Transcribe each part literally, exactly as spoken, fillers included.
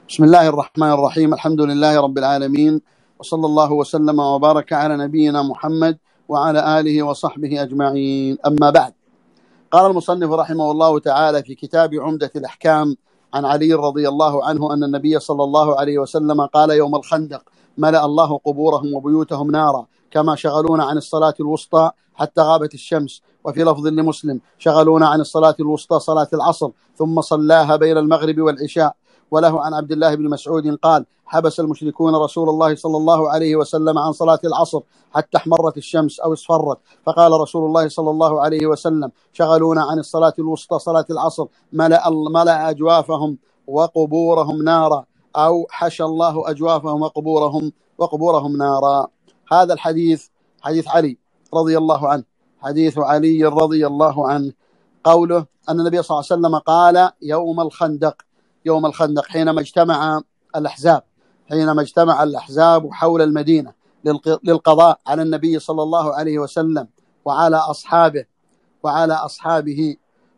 بسم الله الرحمن الرحيم. الحمد لله رب العالمين، وصلى الله وسلم وبارك على نبينا محمد وعلى آله وصحبه أجمعين. أما بعد، قال المصنف رحمه الله تعالى في كتاب عمدة الأحكام عن علي رضي الله عنه أن النبي صلى الله عليه وسلم قال يوم الخندق: ملأ الله قبورهم وبيوتهم نارا كما شغلونا عن الصلاة الوسطى حتى غابت الشمس. وفي لفظ لمسلم: شغلونا عن الصلاة الوسطى صلاة العصر ثم صلاها بين المغرب والعشاء. وله عن عبد الله بن مسعود قال: حبس المشركون رسول الله صلى الله عليه وسلم عن صلاة العصر حتى احمرت الشمس أو اصفرت، فقال رسول الله صلى الله عليه وسلم: شغلونا عن الصلاة الوسطى صلاة العصر ملأ, ملأ أجوافهم وقبورهم نارا، أو حشى الله أجوافهم وقبورهم وقبورهم نارا. هذا الحديث حديث علي رضي الله عنه، حديث علي رضي الله عنه، قوله أن النبي صلى الله عليه وسلم قال يوم الخندق، يوم الخندق حينما اجتمع الأحزاب حينما اجتمع الأحزاب حول المدينة للقضاء على النبي صلى الله عليه وسلم وعلى أصحابه وعلى أصحابه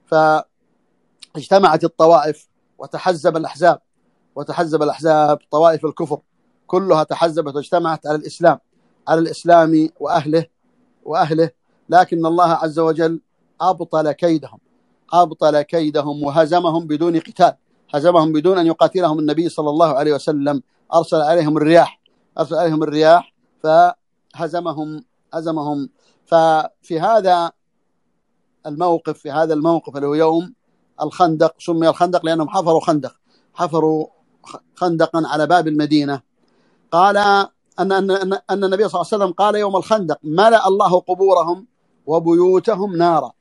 فاجتمعت الطوائف وتحزب الأحزاب وتحزب الأحزاب طوائف الكفر كلها تحزبت واجتمعت على الإسلام على الإسلام وأهله وأهله لكن الله عز وجل أبطل كيدهم أبطل كيدهم وهزمهم بدون قتال، هزمهم بدون أن يقاتلهم النبي صلى الله عليه وسلم. أرسل عليهم الرياح أرسل عليهم الرياح فهزمهم هزمهم ففي هذا الموقف في هذا الموقف اللي هو يوم الخندق، سمي الخندق لأنهم حفروا خندق حفروا خندقا على باب المدينة. قال أن أن أن النبي صلى الله عليه وسلم قال يوم الخندق: ملأ الله قبورهم وبيوتهم نارا.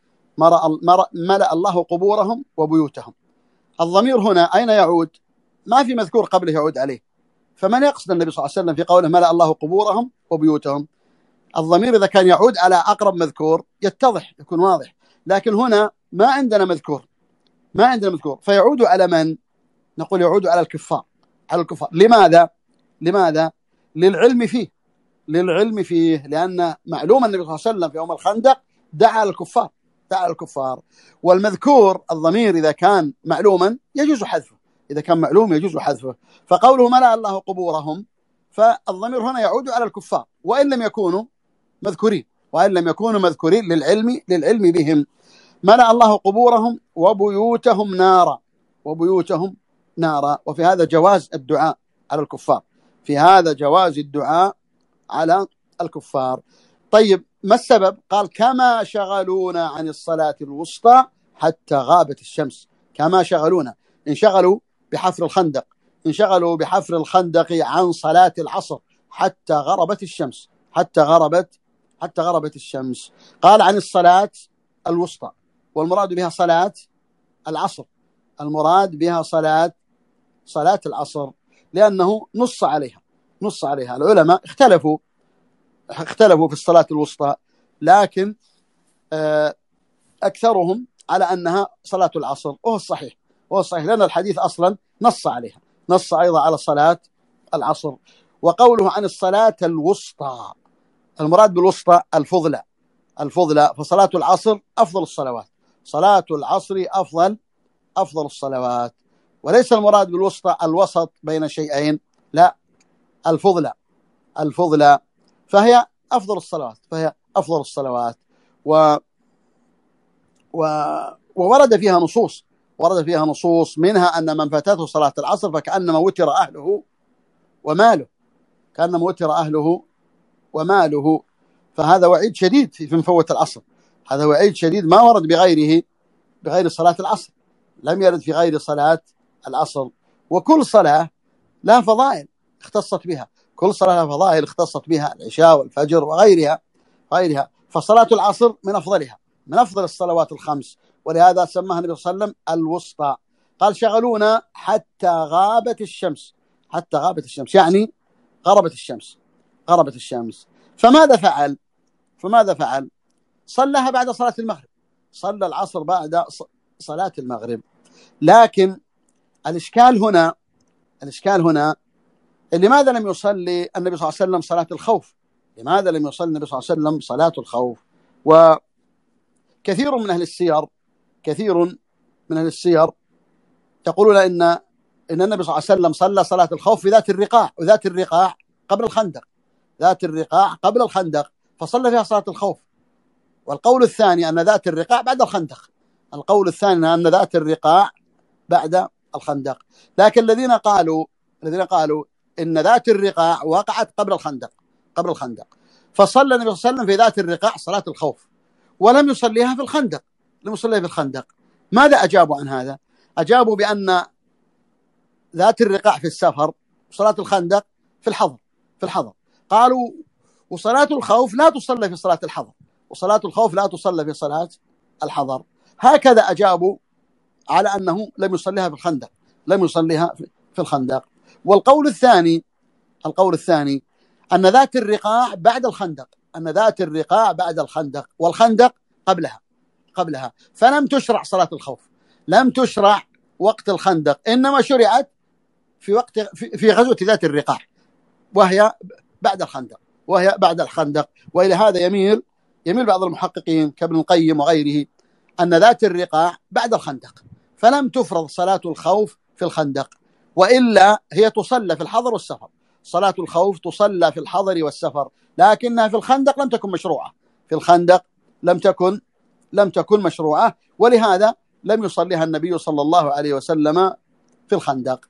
ملأ الله قبورهم وبيوتهم. الضمير هنا أين يعود؟ ما في مذكور قبله يعود عليه، فمن يقصد النبي صلى الله عليه وسلم في قوله ملأ الله قبورهم وبيوتهم؟ الضمير إذا كان يعود على أقرب مذكور يتضح، يكون واضح، لكن هنا ما عندنا مذكور ما عندنا مذكور فيعود على من؟ نقول يعود على الكفار على الكفار. لماذا؟ لماذا؟ للعلم فيه للعلم فيه لأن معلوم النبي صلى الله عليه وسلم في يوم الخندق دعا الكفار دعا الكفار والمذكور الضمير إذا كان معلوما يجوز حذفه إذا كان معلوم يجوز حذفه. فقوله ملأ الله قبورهم، فالضمير هنا يعود على الكفار وإن لم يكونوا مذكورين وإن لم يكونوا مذكورين للعلم للعلم بهم. ملأ الله قبورهم وبيوتهم نارا وبيوتهم نارا. وفي هذا جواز الدعاء على الكفار في هذا جواز الدعاء على الكفار. طيب، ما السبب؟ قال: كما شغلونا عن الصلاة الوسطى حتى غابت الشمس. كما شغلونا، انشغلوا بحفر الخندق انشغلوا بحفر الخندق عن صلاة العصر حتى غربت الشمس حتى غربت حتى غربت الشمس. قال عن الصلاة الوسطى، والمراد بها صلاة العصر المراد بها صلاة صلاة العصر لأنه نص عليها نص عليها العلماء اختلفوا اختلفوا في الصلاة الوسطى، لكن أكثرهم على أنها صلاة العصر، وهو الصحيح وهو الصحيح لأن الحديث أصلا نص عليها نص أيضا على صلاة العصر. وقوله عن الصلاة الوسطى، المراد بالوسطى الفضلى الفضلى فصلاة العصر أفضل الصلوات صلاة العصر أفضل أفضل الصلوات، وليس المراد بالوسطى الوسط بين شيئين، لا، الفضلى الفضلى فهي أفضل الصلوات فهي أفضل الصلوات و... و... وورد فيها نصوص ورد فيها نصوص منها أن من فاتته صلاة العصر فكأنما وتر أهله وماله كأنما وتر أهله وماله فهذا وعيد شديد في مفوت العصر هذا وعيد شديد ما ورد بغيره بغير صلاة العصر لم يرد في غير صلاة العصر. وكل صلاة لها فضائل اختصت بها كل صلاة لها فضائل اختصت بها العشاء والفجر وغيرها غيرها فصلاة العصر من أفضلها من أفضل الصلوات الخمس، ولهذا سماها النبي صلى الله عليه وسلم الوسطى. قال: شغلونا حتى غابت الشمس حتى غابت الشمس يعني غربت الشمس غربت الشمس فماذا فعل فماذا فعل صلىها بعد صلاة المغرب صلى العصر بعد صلاة المغرب. لكن الإشكال هنا الإشكال هنا لماذا لم يصلي النبي صلى الله عليه وسلم صلاة الخوف لماذا لم يصلي النبي صلى الله عليه وسلم صلاة الخوف؟ وكثير من أهل السير كثير من أهل السير يقولون إن إن النبي صلى الله عليه وسلم صلى صلاة الخوف في ذات الرقاع، وذات الرقاع قبل الخندق، ذات الرقاع قبل الخندق، فصلى فيها صلاة الخوف. والقول الثاني أن ذات الرقاع بعد الخندق، القول الثاني أن ذات الرقاع بعد الخندق. لكن الذين قالوا الذين قالوا إن ذات الرقاع وقعت قبل الخندق قبل الخندق فصلى النبي صلى الله عليه وسلم في ذات الرقاع صلاة الخوف ولم يصليها في الخندق، لم يصليها في الخندق. ماذا أجابوا عن هذا؟ أجابوا بأن ذات الرقاع في السفر وصلاة الخندق في الحضر في الحضر قالوا وصلاة الخوف لا تصلى في صلاة الحضر، وصلاة الخوف لا تصلى في صلاة الحضر. هكذا أجابوا على أنه لم يصليها في الخندق، لم يصليها في الخندق. والقول الثاني القول الثاني أن ذات الرقاع بعد الخندق، أن ذات الرقاع بعد الخندق والخندق قبلها قبلها فلم تشرع صلاة الخوف، لم تشرع وقت الخندق، إنما شرعت في وقت في غزوة ذات الرقاع وهي بعد الخندق وهي بعد الخندق. وإلى هذا يميل يميل بعض المحققين كابن القيم وغيره أن ذات الرقاع بعد الخندق، فلم تفرض صلاة الخوف في الخندق، وإلا هي تصلى في الحضر والسفر. صلاة الخوف تصلى في الحضر والسفر، لكنها في الخندق لم تكن مشروعة، في الخندق لم تكن لم تكن مشروعة، ولهذا لم يصليها النبي صلى الله عليه وسلم في الخندق.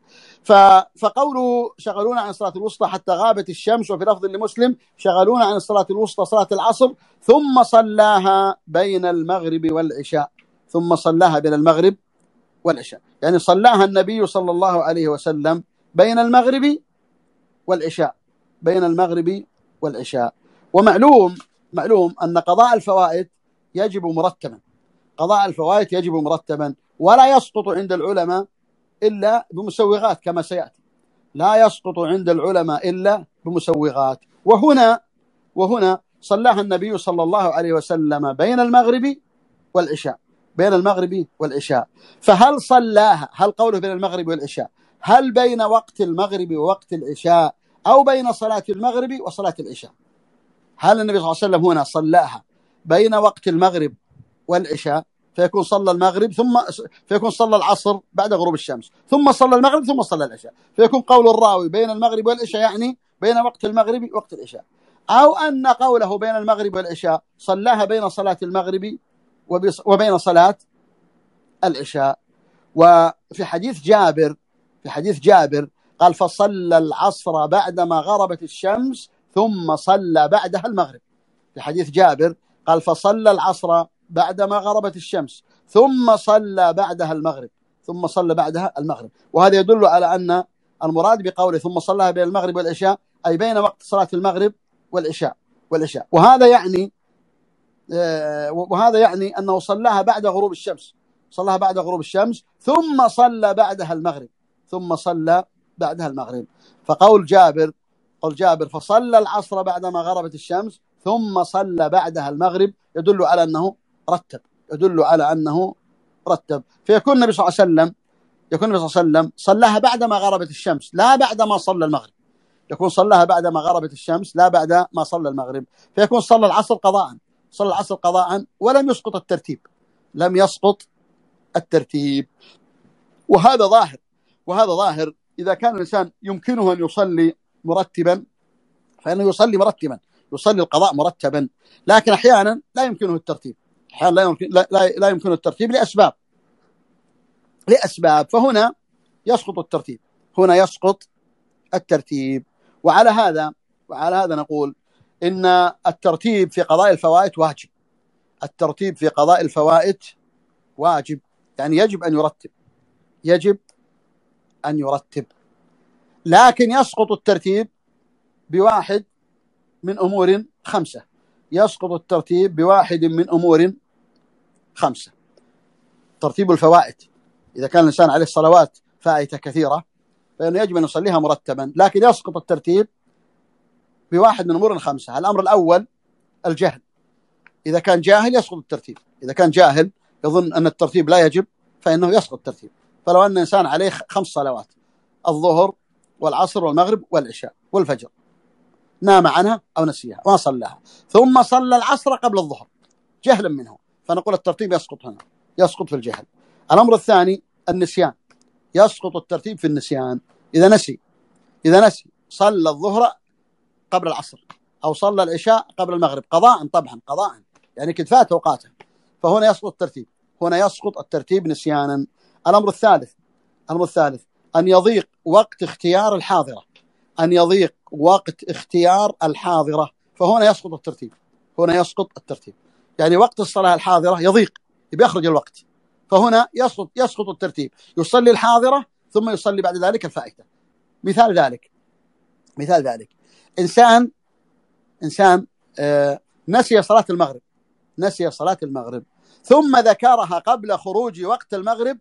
فقوله شغلونا عن الصلاة الوسطى حتى غابت الشمس، وفي لفظ لمسلم شغلونا عن الصلاة الوسطى صلاة العصر ثم صلاها بين المغرب والعشاء، ثم صلاها بين المغرب والعشاء، يعني صلاها النبي صلى الله عليه وسلم بين المغرب والعشاء بين المغرب والعشاء. ومعلوم معلوم أن قضاء الفوائد يجب مرتبا، قضاء الفوائد يجب مرتبا، ولا يسقط عند العلماء إلا بمسوغات كما سيأتي، لا يسقط عند العلماء إلا بمسوغات. وهنا وهنا صلاها النبي صلى الله عليه وسلم بين المغرب والعشاء بين المغرب والعشاء. فهل صلاها، هل قوله بين المغرب والعشاء، هل بين وقت المغرب ووقت العشاء أو بين صلاة المغرب وصلاة العشاء؟ هل النبي صلى الله عليه وسلم هنا صلاها بين وقت المغرب والعشاء فيكون صلى المغرب ثم فيكون صلى العصر بعد غروب الشمس ثم صلى المغرب ثم صلى العشاء، فيكون قول الراوي بين المغرب والعشاء يعني بين وقت المغرب ووقت العشاء، أو أن قوله بين المغرب والعشاء صلاها بين صلاة المغرب وبين صلاة العشاء. وفي حديث جابر في حديث جابر قال فصلى العصر بعدما غربت الشمس ثم صلى بعدها المغرب. في حديث جابر قال فصلى العصر بعدما غربت الشمس ثم صلى بعدها المغرب ثم صلى بعدها المغرب. وهذا يدل على أن المراد بقوله ثم صلىها بين المغرب والعشاء أي بين وقت صلاة المغرب والعشاء والعشاء وهذا يعني وهذا يعني أنه صلاها بعد غروب الشمس صلاها بعد غروب الشمس ثم صلى بعدها المغرب ثم صلى بعدها المغرب. فقول جابر قول جابر فصلى العصر بعدما غربت الشمس ثم صلى بعدها المغرب يدل على أنه رتب يدل على أنه رتب فيكون النبي صلى الله عليه وسلم يكون النبي صلى الله عليه وسلم صلاها بعدما غربت الشمس لا بعدما صلى المغرب، يكون صلاها بعدما غربت الشمس لا بعد ما صلى المغرب، فيكون صلى العصر قضاء صلى العصر قضاء ولم يسقط الترتيب لم يسقط الترتيب. وهذا ظاهر وهذا ظاهر إذا كان الإنسان يمكنه أن يصلي مرتبا فإنه يصلي مرتبا يصلي القضاء مرتبا، لكن أحيانا لا يمكنه الترتيب أحيانا لا يمكن لا, لا, لا يمكنه الترتيب لأسباب لأسباب فهنا يسقط الترتيب هنا يسقط الترتيب. وعلى هذا وعلى هذا نقول إن الترتيب في قضاء الفوائد واجب الترتيب في قضاء الفوائد واجب يعني يجب أن يرتب يجب أن يرتب لكن يسقط الترتيب بواحد من أمور خمسة يسقط الترتيب بواحد من أمور خمسة. ترتيب الفوائد إذا كان الإنسان عليه الصلوات فائتة كثيرة فإنه يجب أن يصليها مرتبا، لكن يسقط الترتيب بواحد من أمور خمسة. الأمر الأول الجهل، إذا كان جاهل يسقط الترتيب، إذا كان جاهل يظن أن الترتيب لا يجب فإنه يسقط الترتيب. فلو أن إنسان عليه خمس صلوات الظهر والعصر والمغرب والعشاء والفجر نام عنها أو نسيها وما صلاها ثم صلى العصر قبل الظهر جهلا منه فنقول الترتيب يسقط هنا يسقط في الجهل. الأمر الثاني النسيان، يسقط الترتيب في النسيان. إذا نسي إذا نسي صلى الظهر قبل العصر أو صلى العشاء قبل المغرب قضاء، طبعا قضاء، يعني كد فات أوقاته، فهنا يسقط الترتيب، هنا يسقط الترتيب نسيانا. الأمر الثالث الأمر الثالث أن يضيق وقت اختيار الحاضرة أن يضيق وقت اختيار الحاضرة فهنا يسقط الترتيب هنا يسقط الترتيب يعني وقت الصلاة الحاضرة يضيق، بيخرج الوقت، فهنا يسقط يسقط الترتيب، يصلي الحاضرة ثم يصلي بعد ذلك الفائتة. مثال ذلك مثال ذلك إنسان إنسان آه نسي صلاة المغرب نسي صلاة المغرب ثم ذكرها قبل خروج وقت المغرب.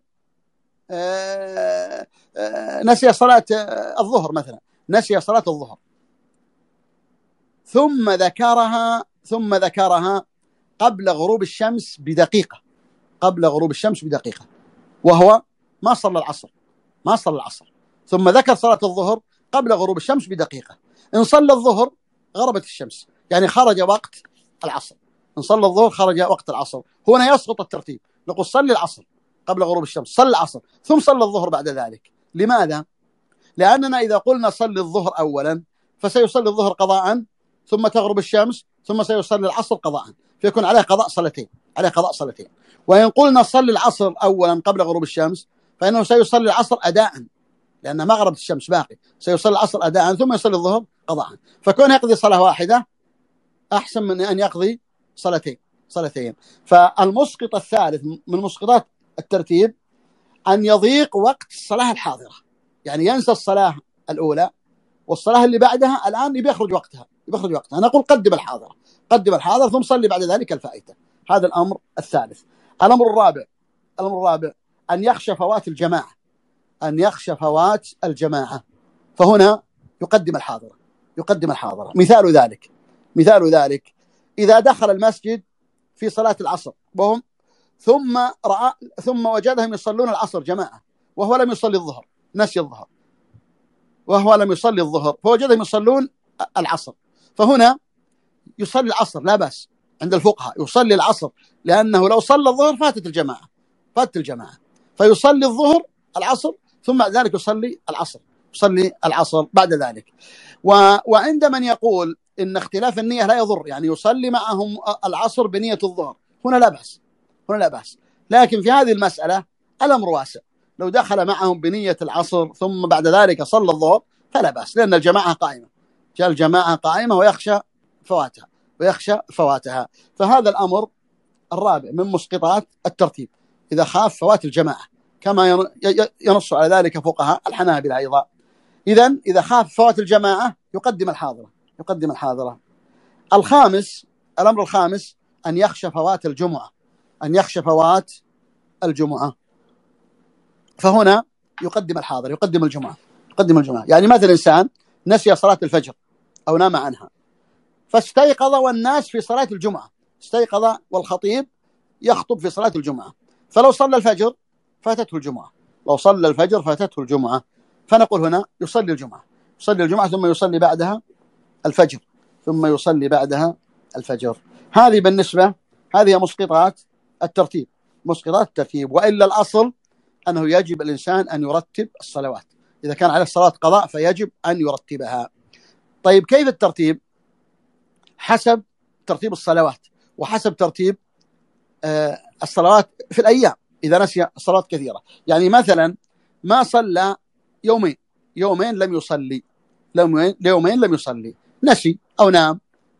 آه آه نسي صلاة الظهر مثلا نسي صلاة الظهر ثم ذكرها ثم ذكرها قبل غروب الشمس بدقيقة قبل غروب الشمس بدقيقة وهو ما صلى العصر ما صلى العصر ثم ذكر صلاة الظهر قبل غروب الشمس بدقيقة. إن صلى الظهر غربت الشمس، يعني خرج وقت العصر. إن صلى الظهر خرج وقت العصر، هنا يسقط الترتيب، نقول صلي العصر قبل غروب الشمس، صلي العصر ثم صلى الظهر بعد ذلك. لماذا؟ لأننا إذا قلنا صلي الظهر أولا فسيصلي الظهر قضاء ثم تغرب الشمس ثم سيصلي العصر قضاء، فيكون عليه قضاء صلاتين عليه قضاء صلاتين. وإن قلنا صلي العصر أولا قبل غروب الشمس فإنه سيصلي العصر أداء، لأن ما غربت الشمس باقي، سيصلي العصر أداء ثم يصلي الظهر قضاء، فكون يقضي صلاة واحدة أحسن من أن يقضي صلاتين صلاتين. فالمسقط الثالث من مسقطات الترتيب أن يضيق وقت الصلاة الحاضرة، يعني ينسى الصلاة الأولى والصلاة اللي بعدها الآن بيخرج وقتها بيخرج وقتها نقول قدم الحاضرة قدم الحاضرة ثم صلي بعد ذلك الفائتة. هذا الأمر الثالث. الأمر الرابع الأمر الرابع أن يخشى فوات الجماعة أن يخشى فوات الجماعة فهنا يقدم الحاضرة يقدم الحاضرة. مثال ذلك مثال ذلك إذا دخل المسجد في صلاة العصر وهم ثم رأى ثم وجدهم يصلون العصر جماعة وهو لم يصلي الظهر نسي الظهر وهو لم يصلي الظهر فوجدهم يصلون العصر، فهنا يصلي العصر لا بأس عند الفقهاء، يصلي العصر لأنه لو صلى الظهر فاتت الجماعة فاتت الجماعة فيصلي الظهر العصر ثم بعد ذلك يصلي العصر يصلي العصر بعد ذلك. و... وعند من يقول إن اختلاف النية لا يضر، يعني يصلي معهم العصر بنية الظهر، هنا لا بأس هنا لا بأس لكن في هذه المسألة الأمر واسع، لو دخل معهم بنية العصر ثم بعد ذلك صلى الظهر فلا بأس، لأن الجماعة قائمة جاء الجماعة قائمة ويخشى فواتها ويخشى فواتها. فهذا الأمر الرابع من مسقطات الترتيب إذا خاف فوات الجماعة، كما ينص على ذلك فقهاء الحنابلة أيضا. إذن إذا خاف فوات الجماعة يقدم الحاضرة يقدم الحاضرة. الخامس الأمر الخامس أن يخشى فوات الجمعة أن يخشى فوات الجمعة فهنا يقدم الحاضر يقدم الجمعة يقدم الجمعة. يعني مثل إنسان نسي صلاة الفجر أو نام عنها فاستيقظ والناس في صلاة الجمعة، استيقظ والخطيب يخطب في صلاة الجمعة، فلو صلى الفجر فاتته الجمعة لو صلى الفجر فاتته الجمعة فنقول هنا يصلي الجمعة يصلي الجمعة ثم يصلي بعدها الفجر ثم يصلي بعدها الفجر. هذه بالنسبة هذه مسقطات الترتيب مسقطات الترتيب. وإلا الأصل أنه يجب الإنسان أن يرتب الصلوات، إذا كان على الصلاة قضاء فيجب أن يرتبها. طيب كيف الترتيب؟ حسب ترتيب الصلوات وحسب ترتيب آه الصلوات في الأيام. إذا نسي الصلوات كثيرة، يعني مثلا ما صلى يومين يومين لم يصلي يومين يومين لم يصلي نسي أو نام،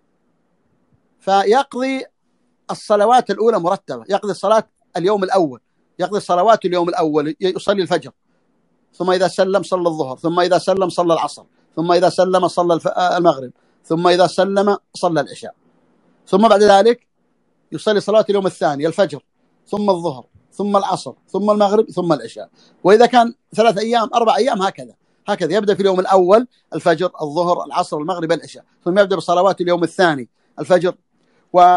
فيقضي الصلوات الأولى مرتبة، يقضي الصلاة اليوم الأول يقضي الصلوات اليوم الأول يصلي الفجر ثم إذا سلم صلى الظهر ثم إذا سلم صلى العصر ثم إذا سلم صلى المغرب ثم إذا سلم صلى العشاء ثم بعد ذلك يصلي صلاة اليوم الثاني الفجر ثم الظهر ثم العصر ثم المغرب ثم العشاء. وإذا كان ثلاث أيام أربع أيام هكذا هكذا يبدأ في اليوم الأول الفجر الظهر العصر المغرب العشاء ثم يبدأ بصلوات اليوم الثاني الفجر. و...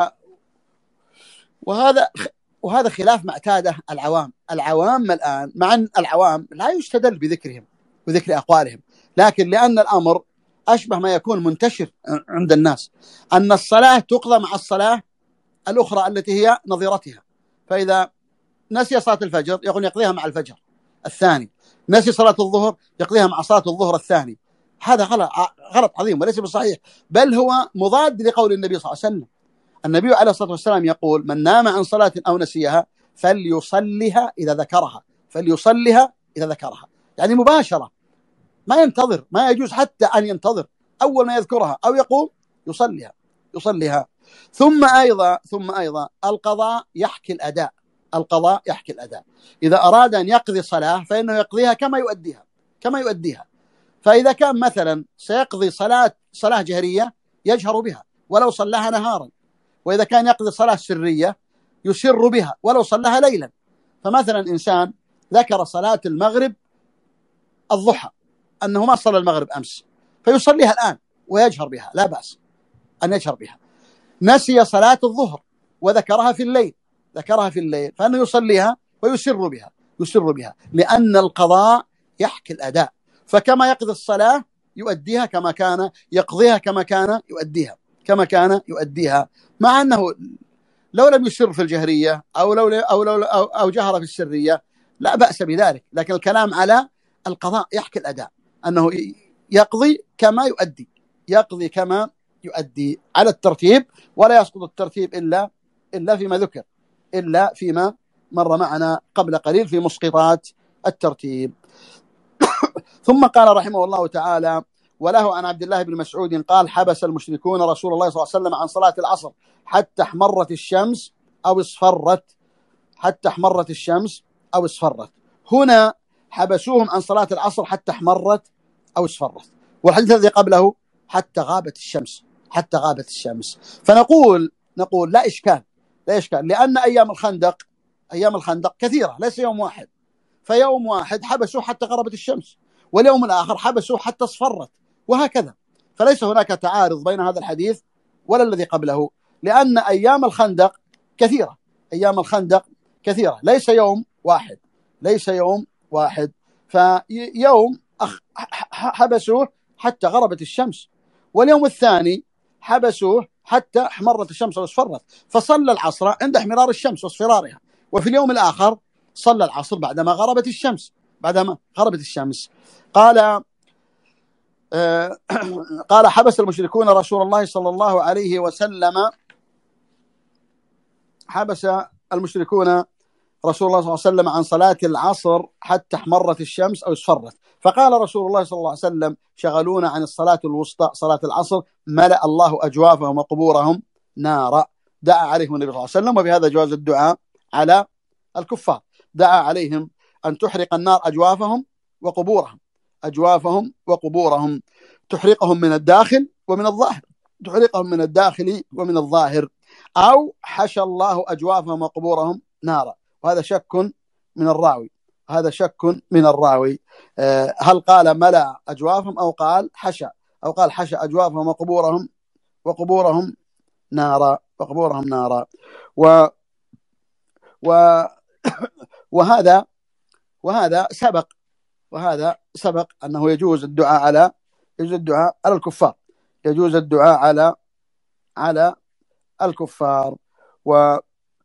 وهذا وهذا خلاف ما اعتاده العوام العوام الآن، مع أن العوام لا يستدل بذكرهم وذكر أقوالهم، لكن لأن الأمر أشبه ما يكون منتشر عند الناس أن الصلاة تقضى مع الصلاة الأخرى التي هي نظيرتها، فإذا نسي صلاة الفجر يقول يقضيها مع الفجر الثاني، نسي صلاة الظهر يقضيها مع صلاة الظهر الثاني. هذا غلط غلط عظيم وليس بصحيح، بل هو مضاد لقول النبي صلى الله عليه وسلم. النبي عليه الصلاة والسلام يقول: من نام عن صلاة أو نسيها فليصلها إذا ذكرها، فليصلها إذا ذكرها، يعني مباشرة، ما ينتظر، ما يجوز حتى أن ينتظر، أول ما يذكرها أو يقوم يصليها يصليها. ثم أيضا ثم أيضا القضاء يحكي الأداء، القضاء يحكي الأداء. إذا أراد أن يقضي صلاة فإنه يقضيها كما يؤديها كما يؤديها. فإذا كان مثلا سيقضي صلاة صلاة جهرية يجهر بها ولو صلاها نهارا، وإذا كان يقضي صلاة سرية يسر بها ولو صلاها ليلا. فمثلا إنسان ذكر صلاة المغرب الضحى أنه ما صلى المغرب أمس، فيصليها الآن ويجهر بها، لا بأس أن يجهر بها. نسي صلاة الظهر وذكرها في الليل ذكرها في الليل فإنه يصليها ويسر بها يسر بها لأن القضاء يحكي الأداء، فكما يقضي الصلاة يؤديها كما كان يقضيها كما كان يؤديها كما كان يؤديها مع أنه لو لم يسر في الجهرية أو لو أو لو أو, أو جهر في السرية لا بأس بذلك، لكن الكلام على القضاء يحكي الأداء، أنه يقضي كما يؤدي يقضي كما يؤدي على الترتيب، ولا يسقط الترتيب إلا إلا فيما ذكر إلا فيما مر معنا قبل قليل في مسقطات الترتيب. ثم قال رحمه الله تعالى: وله عن عبد الله بن مسعود قال: حبس المشركون رسول الله صلى الله عليه وسلم عن صلاة العصر حتى احمرت الشمس أو اصفرت حتى احمرت الشمس أو اصفرت. هنا حبسوهم عن صلاة العصر حتى احمرت أو اصفرت، والحديث الذي قبله حتى غابت الشمس حتى غابت الشمس. فنقول نقول لا إشكال لا إشكال لأن أيام الخندق أيام الخندق كثيرة، ليس يوم واحد، فيوم واحد حبسوه حتى غربت الشمس، واليوم الآخر حبسوه حتى اصفرت، وهكذا. فليس هناك تعارض بين هذا الحديث ولا الذي قبله، لأن أيام الخندق كثيرة أيام الخندق كثيرة ليس يوم واحد ليس يوم واحد فيوم حبسوه حتى غربت الشمس، واليوم الثاني حبسوه حتى احمرت الشمس واصفرت، فصلى العصر عند احمرار الشمس واصفرارها، وفي اليوم الآخر صلى العصر بعدما غربت الشمس بعدما غربت الشمس. قال آه قال: حبس المشركون رسول الله صلى الله عليه وسلم حبس المشركون رسول الله صلى الله عليه وسلم عن صلاة العصر حتى احمرت الشمس أو اصفرت، فقال رسول الله صلى الله عليه وسلم: شغلونا عن الصلاة الوسطى صلاة العصر ملأ الله أجوافهم وقبورهم نارا. دعا عليهم النبي صلى الله عليه وسلم، وبهذا جواز الدعاء على الكفار. دعا عليهم أن تحرق النار أجوافهم وقبورهم أجوافهم وقبورهم تحرقهم من الداخل ومن الظاهر تحرقهم من الداخل ومن الظاهر، أو حشى الله أجوافهم وقبورهم نارا. وهذا شك من الراوي هذا شك من الراوي هل قال ملأ أجوافهم أو قال حشى أو قال حشى أجوافهم وقبورهم وقبورهم نارا وقبورهم نارا و و وهذا وهذا سبق وهذا سبق أنه يجوز الدعاء على يجوز الدعاء على الكفار يجوز الدعاء على على الكفار. و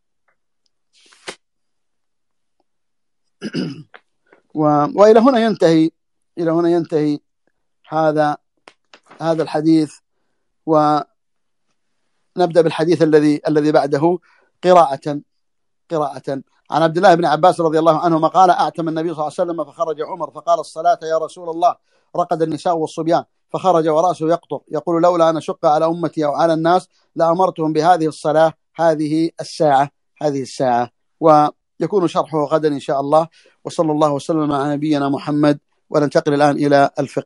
و... وإلى هنا ينتهي إلى هنا ينتهي هذا هذا الحديث، ونبدأ بالحديث الذي الذي بعده قراءة قراءة عن عبد الله بن عباس رضي الله عنهما قال: أعتم النبي صلى الله عليه وسلم فخرج عمر فقال: الصلاة يا رسول الله. رقد النساء والصبيان فخرج ورأسه يقطر يقول: لولا أن أشق على أمتي أو على الناس لأمرتهم بهذه الصلاة هذه الساعة هذه الساعة. ويكون شرحه غدا إن شاء الله. وصلى الله وسلم على نبينا محمد. وننتقل الآن إلى الفقه.